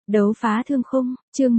Đấu phá thương khung, chương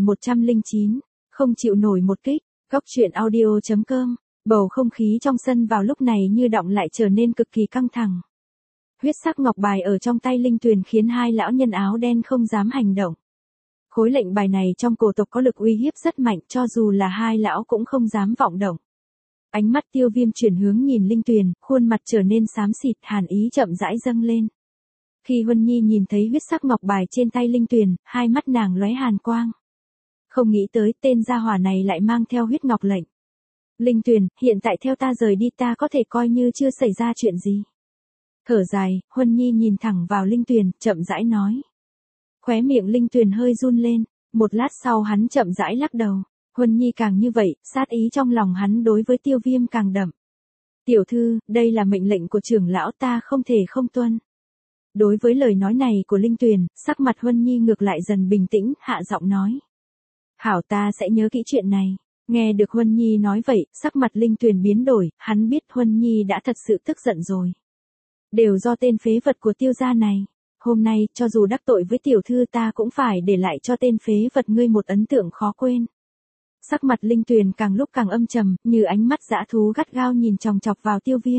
1109, không chịu nổi một kích, góc truyện audio.com, bầu không khí trong sân vào lúc này như đọng lại trở nên cực kỳ căng thẳng. Huyết sắc ngọc bài ở trong tay Linh Tuyền khiến hai lão nhân áo đen không dám hành động. Khối lệnh bài này trong cổ tộc có lực uy hiếp rất mạnh, cho dù là hai lão cũng không dám vọng động. Ánh mắt Tiêu Viêm chuyển hướng nhìn Linh Tuyền, khuôn mặt trở nên xám xịt, hàn ý chậm rãi dâng lên. Khi Huân Nhi nhìn thấy huyết sắc ngọc bài trên tay Linh Tuyền, hai mắt nàng lóe hàn quang. Không nghĩ tới tên gia hỏa này lại mang theo huyết ngọc lệnh. Linh Tuyền, hiện tại theo ta rời đi, ta có thể coi như chưa xảy ra chuyện gì. Thở dài, Huân Nhi nhìn thẳng vào Linh Tuyền, chậm rãi nói. Khóe miệng Linh Tuyền hơi run lên, một lát sau hắn chậm rãi lắc đầu. Huân Nhi càng như vậy, sát ý trong lòng hắn đối với Tiêu Viêm càng đậm. Tiểu thư, đây là mệnh lệnh của trưởng lão, ta không thể không tuân. Đối với lời nói này của Linh Tuyền, sắc mặt Huân Nhi ngược lại dần bình tĩnh, hạ giọng nói. Hảo, ta sẽ nhớ kỹ chuyện này. Nghe được Huân Nhi nói vậy, sắc mặt Linh Tuyền biến đổi, hắn biết Huân Nhi đã thật sự tức giận rồi. Đều do tên phế vật của Tiêu gia này. Hôm nay, cho dù đắc tội với tiểu thư, ta cũng phải để lại cho tên phế vật ngươi một ấn tượng khó quên. Sắc mặt Linh Tuyền càng lúc càng âm trầm, như ánh mắt dã thú gắt gao nhìn chòng chọc vào Tiêu Viêm.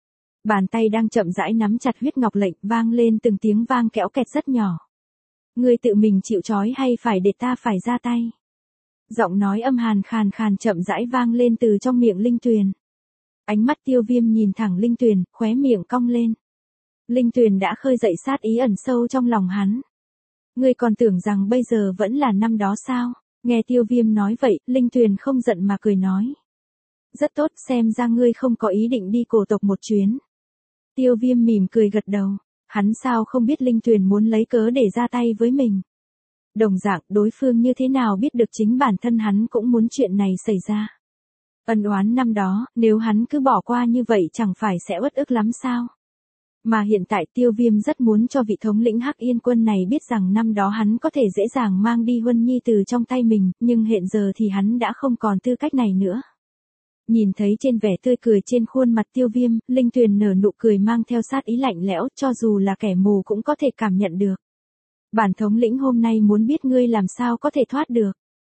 Bàn tay đang chậm rãi nắm chặt huyết ngọc lệnh, vang lên từng tiếng vang kẽo kẹt rất nhỏ. Ngươi tự mình chịu trói hay phải để ta phải ra tay? Giọng nói âm hàn khàn khàn chậm rãi vang lên từ trong miệng Linh Tuyền. Ánh mắt Tiêu Viêm nhìn thẳng Linh Tuyền, khóe miệng cong lên. Linh Tuyền đã khơi dậy sát ý ẩn sâu trong lòng hắn. Ngươi còn tưởng rằng bây giờ vẫn là năm đó sao? Nghe Tiêu Viêm nói vậy, Linh Tuyền không giận mà cười nói. Rất tốt, xem ra ngươi không có ý định đi cổ tộc một chuyến. Tiêu Viêm mỉm cười gật đầu, hắn sao không biết Linh Tuyền muốn lấy cớ để ra tay với mình. Đồng dạng, đối phương như thế nào biết được chính bản thân hắn cũng muốn chuyện này xảy ra. Ân oán năm đó, nếu hắn cứ bỏ qua như vậy chẳng phải sẽ uất ức lắm sao? Mà hiện tại Tiêu Viêm rất muốn cho vị thống lĩnh Hắc Yên Quân này biết rằng năm đó hắn có thể dễ dàng mang đi Huân Nhi từ trong tay mình, nhưng hiện giờ thì hắn đã không còn tư cách này nữa. Nhìn thấy trên vẻ tươi cười trên khuôn mặt Tiêu Viêm, Linh Tuyền nở nụ cười mang theo sát ý lạnh lẽo, cho dù là kẻ mù cũng có thể cảm nhận được. Bản thống lĩnh hôm nay muốn biết ngươi làm sao có thể thoát được.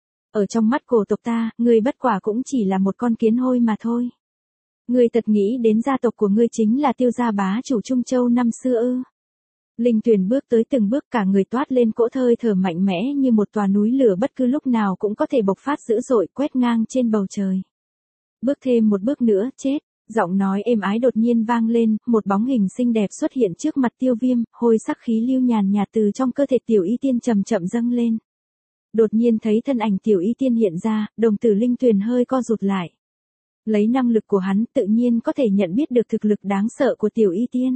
Ở trong mắt cổ tộc ta, ngươi bất quả cũng chỉ là một con kiến hôi mà thôi. Ngươi thật nghĩ đến gia tộc của ngươi chính là Tiêu gia bá chủ Trung Châu năm xưa ư? Linh Tuyền bước tới từng bước, cả người toát lên cỗ hơi thở mạnh mẽ như một tòa núi lửa bất cứ lúc nào cũng có thể bộc phát dữ dội quét ngang trên bầu trời. Bước thêm một bước nữa, chết. Giọng nói êm ái đột nhiên vang lên, một bóng hình xinh đẹp xuất hiện trước mặt Tiêu Viêm, hôi sắc khí lưu nhàn nhạt từ trong cơ thể Tiểu Y Tiên chậm chậm dâng lên. Đột nhiên thấy thân ảnh Tiểu Y Tiên hiện ra, đồng tử Linh Tuyền hơi co rụt lại. Lấy năng lực của hắn, tự nhiên có thể nhận biết được thực lực đáng sợ của Tiểu Y Tiên.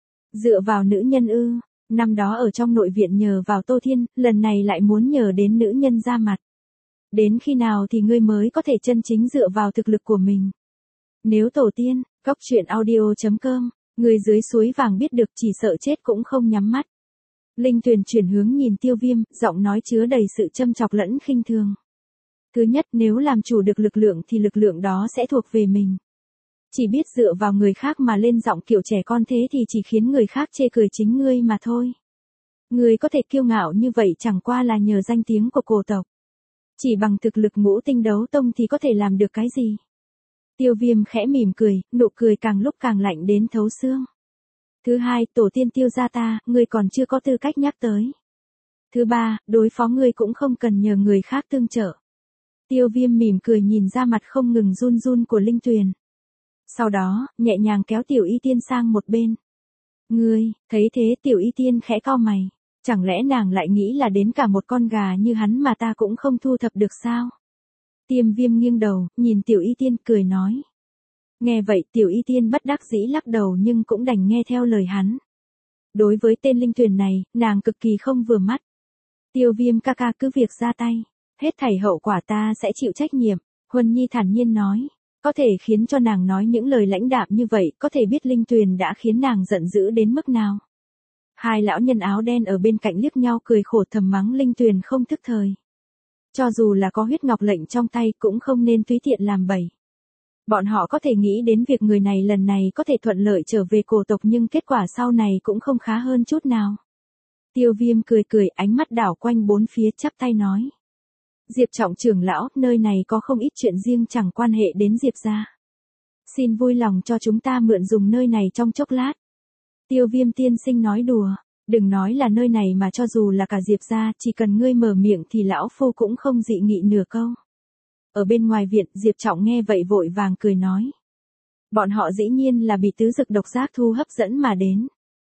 Dựa vào nữ nhân ư? Năm đó ở trong nội viện nhờ vào Tô Thiên, lần này lại muốn nhờ đến nữ nhân ra mặt. Đến khi nào thì ngươi mới có thể chân chính dựa vào thực lực của mình? Nếu tổ tiên, góc truyện audio.com, người dưới suối vàng biết được chỉ sợ chết cũng không nhắm mắt. Linh Tuyền chuyển hướng nhìn Tiêu Viêm, giọng nói chứa đầy sự châm chọc lẫn khinh thường. Thứ nhất, nếu làm chủ được lực lượng thì lực lượng đó sẽ thuộc về mình. Chỉ biết dựa vào người khác mà lên giọng kiểu trẻ con thế thì chỉ khiến người khác chê cười chính ngươi mà thôi. Ngươi có thể kiêu ngạo như vậy chẳng qua là nhờ danh tiếng của cổ tộc. Chỉ bằng thực lực ngũ tinh đấu tông thì có thể làm được cái gì? Tiêu Viêm khẽ mỉm cười, nụ cười càng lúc càng lạnh đến thấu xương. Thứ hai, tổ tiên Tiêu gia ta, ngươi còn chưa có tư cách nhắc tới. Thứ ba, đối phó ngươi cũng không cần nhờ người khác tương trợ. Tiêu Viêm mỉm cười nhìn ra mặt không ngừng run run của Linh Tuyền. Sau đó, nhẹ nhàng kéo Tiểu Y Tiên sang một bên. Ngươi, thấy thế Tiểu Y Tiên khẽ cau mày. Chẳng lẽ nàng lại nghĩ là đến cả một con gà như hắn mà ta cũng không thu thập được sao? Tiêu Viêm nghiêng đầu, nhìn Tiểu Y Tiên cười nói. Nghe vậy Tiểu Y Tiên bất đắc dĩ lắc đầu nhưng cũng đành nghe theo lời hắn. Đối với tên Linh Tuyền này, nàng cực kỳ không vừa mắt. Tiêu Viêm ca ca cứ việc ra tay. Hết thảy hậu quả ta sẽ chịu trách nhiệm, Huân Nhi thản nhiên nói. Có thể khiến cho nàng nói những lời lãnh đạm như vậy, có thể biết Linh Tuyền đã khiến nàng giận dữ đến mức nào. Hai lão nhân áo đen ở bên cạnh liếc nhau cười khổ thầm mắng Linh Tuyền không thức thời. Cho dù là có huyết ngọc lệnh trong tay cũng không nên tùy tiện làm bậy. Bọn họ có thể nghĩ đến việc người này lần này có thể thuận lợi trở về cổ tộc nhưng kết quả sau này cũng không khá hơn chút nào. Tiêu Viêm cười cười, ánh mắt đảo quanh bốn phía, chắp tay nói. Diệp trọng trưởng lão, nơi này có không ít chuyện riêng chẳng quan hệ đến Diệp gia. Xin vui lòng cho chúng ta mượn dùng nơi này trong chốc lát. Tiêu Viêm tiên sinh nói đùa, đừng nói là nơi này mà cho dù là cả Diệp gia, chỉ cần ngươi mở miệng thì lão phu cũng không dị nghị nửa câu. Ở bên ngoài viện, Diệp Trọng nghe vậy vội vàng cười nói. Bọn họ dĩ nhiên là bị tứ dực độc giác thu hấp dẫn mà đến.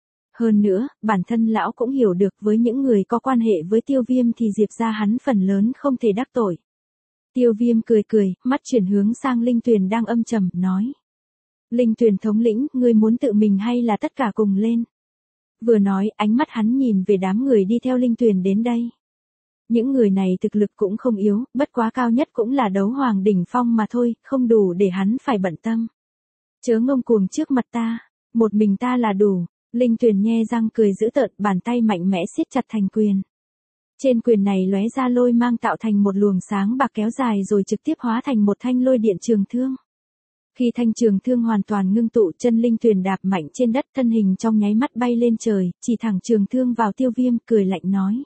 Hơn nữa, bản thân lão cũng hiểu được với những người có quan hệ với Tiêu Viêm thì Diệp gia hắn phần lớn không thể đắc tội. Tiêu Viêm cười cười, mắt chuyển hướng sang Linh Tuyền đang âm trầm, nói. Linh Tuyền thống lĩnh, ngươi muốn tự mình hay là tất cả cùng lên? Vừa nói, ánh mắt hắn nhìn về đám người đi theo Linh Tuyền đến đây. Những người này thực lực cũng không yếu, bất quá cao nhất cũng là đấu hoàng đỉnh phong mà thôi, không đủ để hắn phải bận tâm. Chớ ngông cuồng trước mặt ta, một mình ta là đủ. Linh Tuyền nhe răng cười dữ tợn, bàn tay mạnh mẽ siết chặt thành quyền. Trên quyền này lóe ra lôi mang tạo thành một luồng sáng bạc kéo dài rồi trực tiếp hóa thành một thanh lôi điện trường thương. Khi thanh trường thương hoàn toàn ngưng tụ, chân Linh Tuyền đạp mạnh trên đất, thân hình trong nháy mắt bay lên trời, chỉ thẳng trường thương vào Tiêu Viêm, cười lạnh nói.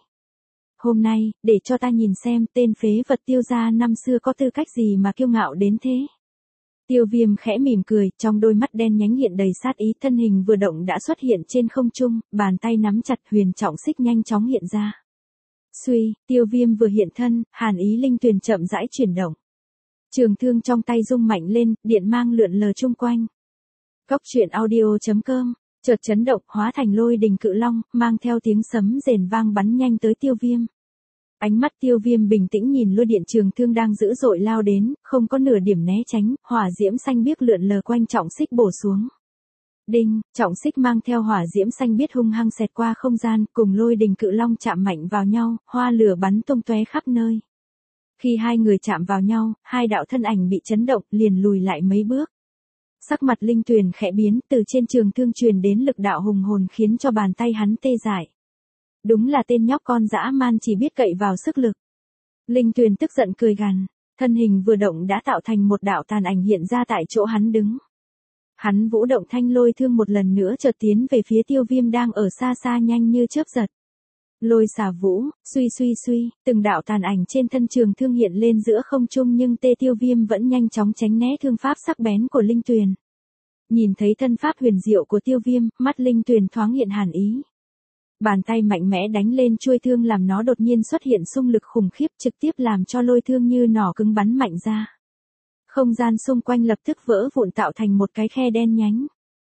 Hôm nay, để cho ta nhìn xem tên phế vật Tiêu gia năm xưa có tư cách gì mà kiêu ngạo đến thế. Tiêu Viêm khẽ mỉm cười, trong đôi mắt đen nhánh hiện đầy sát ý, thân hình vừa động đã xuất hiện trên không trung, bàn tay nắm chặt huyền trọng xích nhanh chóng hiện ra. Suy, Tiêu Viêm vừa hiện thân, hàn ý Linh Tuyền chậm rãi chuyển động. Trường thương trong tay rung mạnh lên, điện mang lượn lờ chung quanh. Cốc truyện audio.com, chợt chấn động, hóa thành lôi đình cự long, mang theo tiếng sấm rền vang bắn nhanh tới Tiêu Viêm. Ánh mắt Tiêu Viêm bình tĩnh nhìn lôi điện trường thương đang dữ dội lao đến, không có nửa điểm né tránh, hỏa diễm xanh biếc lượn lờ quanh trọng xích bổ xuống. Đinh, trọng xích mang theo hỏa diễm xanh biếc hung hăng xẹt qua không gian, cùng lôi đình cự long chạm mạnh vào nhau, hoa lửa bắn tung tóe khắp nơi. Khi hai người chạm vào nhau, hai đạo thân ảnh bị chấn động, liền lùi lại mấy bước. Sắc mặt Linh Tuyền khẽ biến, từ trên trường thương truyền đến lực đạo hùng hồn khiến cho bàn tay hắn tê dại. Đúng là tên nhóc con dã man chỉ biết cậy vào sức lực. Linh Tuyền tức giận cười gằn, thân hình vừa động đã tạo thành một đạo tàn ảnh hiện ra tại chỗ hắn đứng. Hắn vũ động thanh lôi thương một lần nữa chợt tiến về phía Tiêu Viêm đang ở xa xa nhanh như chớp giật. Lôi xà vũ, suy, từng đạo tàn ảnh trên thân trường thương hiện lên giữa không trung nhưng Tiêu Viêm vẫn nhanh chóng tránh né thương pháp sắc bén của Linh Tuyền. Nhìn thấy thân pháp huyền diệu của Tiêu Viêm, mắt Linh Tuyền thoáng hiện hàn ý. Bàn tay mạnh mẽ đánh lên chuôi thương làm nó đột nhiên xuất hiện xung lực khủng khiếp trực tiếp làm cho lôi thương như nỏ cứng bắn mạnh ra. Không gian xung quanh lập tức vỡ vụn tạo thành một cái khe đen nhánh.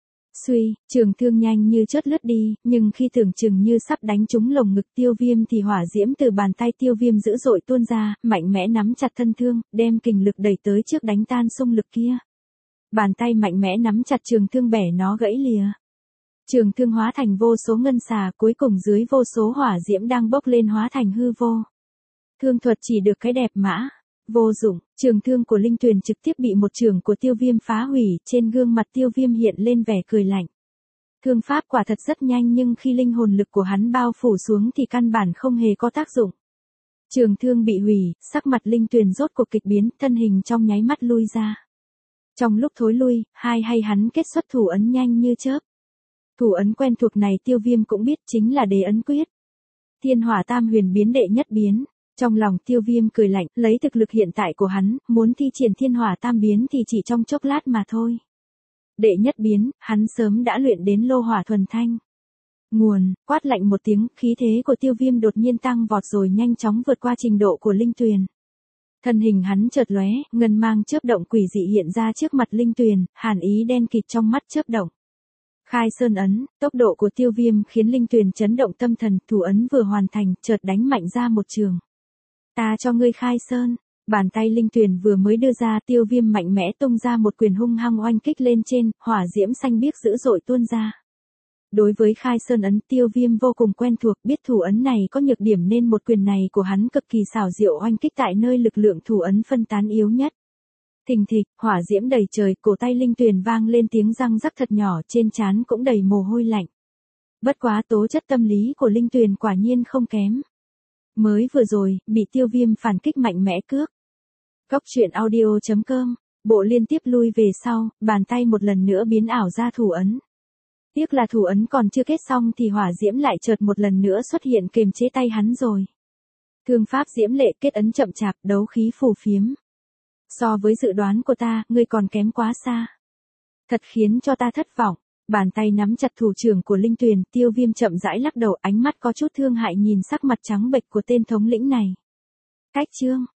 Suy, trường thương nhanh như chớp lướt đi, nhưng khi tưởng chừng như sắp đánh trúng lồng ngực Tiêu Viêm thì hỏa diễm từ bàn tay Tiêu Viêm dữ dội tuôn ra, mạnh mẽ nắm chặt thân thương, đem kình lực đẩy tới trước đánh tan xung lực kia. Bàn tay mạnh mẽ nắm chặt trường thương bẻ nó gãy lìa. Trường thương hóa thành vô số ngân xà, cuối cùng dưới vô số hỏa diễm đang bốc lên hóa thành hư vô. Thương thuật chỉ được cái đẹp mã, vô dụng, trường thương của Linh Tuyền trực tiếp bị một trường của Tiêu Viêm phá hủy, trên gương mặt Tiêu Viêm hiện lên vẻ cười lạnh. Thương pháp quả thật rất nhanh nhưng khi linh hồn lực của hắn bao phủ xuống thì căn bản không hề có tác dụng. Trường thương bị hủy, sắc mặt Linh Tuyền rốt cuộc kịch biến, thân hình trong nháy mắt lui ra. Trong lúc thối lui, hai hay hắn kết xuất thủ ấn nhanh như chớp. Thủ ấn quen thuộc này Tiêu Viêm cũng biết chính là Đế ấn quyết. Thiên hỏa tam huyền biến đệ nhất biến. Trong lòng Tiêu Viêm cười lạnh, lấy thực lực hiện tại của hắn, muốn thi triển thiên hỏa tam biến thì chỉ trong chốc lát mà thôi. Đệ nhất biến, hắn sớm đã luyện đến lô hỏa thuần thanh. Nguồn, quát lạnh một tiếng, khí thế của Tiêu Viêm đột nhiên tăng vọt rồi nhanh chóng vượt qua trình độ của Linh Tuyền. Thân hình hắn chợt lóe, ngân mang chớp động quỷ dị hiện ra trước mặt Linh Tuyền, hàn ý đen kịt trong mắt chớp động. Khai sơn ấn, tốc độ của Tiêu Viêm khiến Linh Tuyền chấn động tâm thần, thủ ấn vừa hoàn thành, chợt đánh mạnh ra một trường. Ta cho ngươi khai sơn, bàn tay Linh Tuyền vừa mới đưa ra, Tiêu Viêm mạnh mẽ tung ra một quyền hung hăng oanh kích lên trên, hỏa diễm xanh biếc dữ dội tuôn ra. Đối với khai sơn ấn, Tiêu Viêm vô cùng quen thuộc, biết thủ ấn này có nhược điểm nên một quyền này của hắn cực kỳ xảo diệu oanh kích tại nơi lực lượng thủ ấn phân tán yếu nhất. Thình thịch, hỏa diễm đầy trời, cổ tay Linh Tuyền vang lên tiếng răng rắc thật nhỏ, trên trán cũng đầy mồ hôi lạnh. Bất quá tố chất tâm lý của Linh Tuyền quả nhiên không kém. Mới vừa rồi, bị Tiêu Viêm phản kích mạnh mẽ cước. Cốc truyện audio.com, bộ liên tiếp lui về sau, bàn tay một lần nữa biến ảo ra thủ ấn. Tiếc là thủ ấn còn chưa kết xong thì hỏa diễm lại chợt một lần nữa xuất hiện kềm chế tay hắn rồi. Thương pháp diễm lệ, kết ấn chậm chạp, đấu khí phù phiếm. So với dự đoán của ta, ngươi còn kém quá xa. Thật khiến cho ta thất vọng. Bàn tay nắm chặt thủ trưởng của Linh Tuyền, Tiêu Viêm chậm rãi lắc đầu, ánh mắt có chút thương hại nhìn sắc mặt trắng bệch của tên thống lĩnh này. Cách chương